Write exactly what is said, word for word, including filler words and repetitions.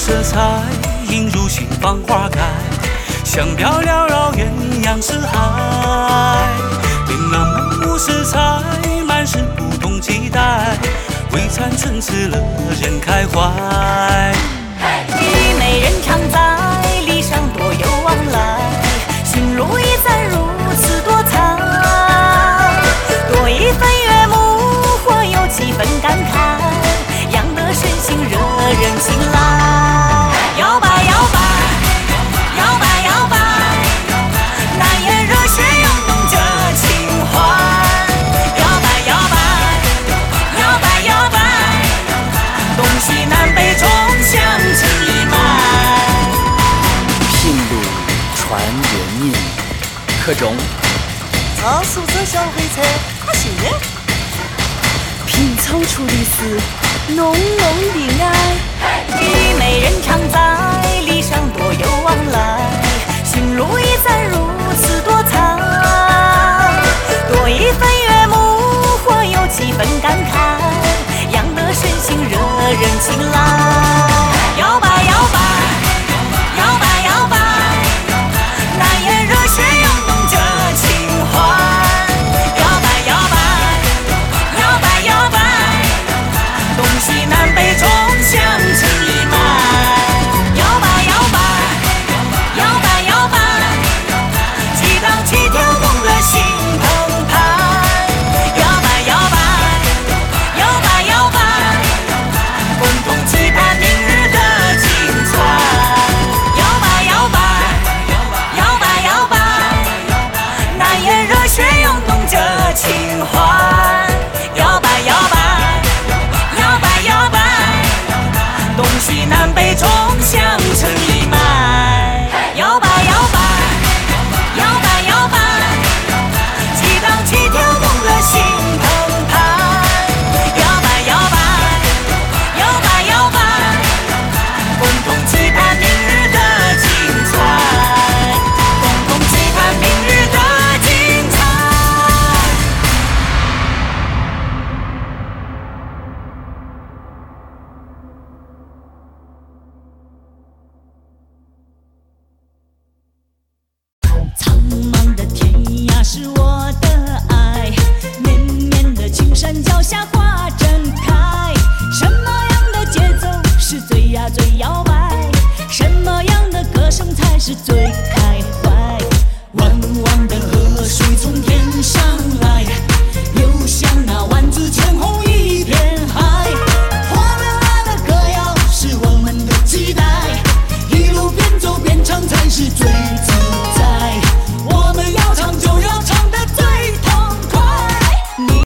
色彩映入心房花开，香飘缭绕鸳鸯四海。琳琅满目色彩，满是不同期待，为残春此乐人开怀。 虞美人常在，礼尚多有往来，心如一簪如此多彩。多一分悦目，或有几分感慨，样得身形惹人青睐。摇摆摇摆，摇摆摇摆，难言热血涌动着情怀。摇摆摇摆，摇摆摇摆，东西南北中相成一脉。 聘路传人印，课中常宿者小回车，可惜呢。 拼凑出的是浓浓的爱。虞美人常在，礼尚多有往来，心如一簪如此多彩。多一分悦目，或有几分感慨，样得身形惹人青睐。摇摆摇摆，摇摆摇摆，难言热血涌动着情怀。东西南北中相成一脉。摇摆摇摆，摇摆摇摆，激荡起跳动的心澎湃。摇摆摇摆，摇摆摇摆，共同期盼明日的精彩。摇摆摇摆，摇摆摇摆，难言热血涌动着情怀。摇摆摇摆，东西南北中相成一脉。摇摆摇摆，摇摆摇摆，激荡起跳动的心澎湃。摇摆摇摆，摇摆摇摆，共同期盼明日的精彩，共同期盼明日的精彩。 苍茫的天涯是我的爱，绵绵的青山脚下花正开。什么样的节奏是最呀最摇摆？什么样的歌声才是最开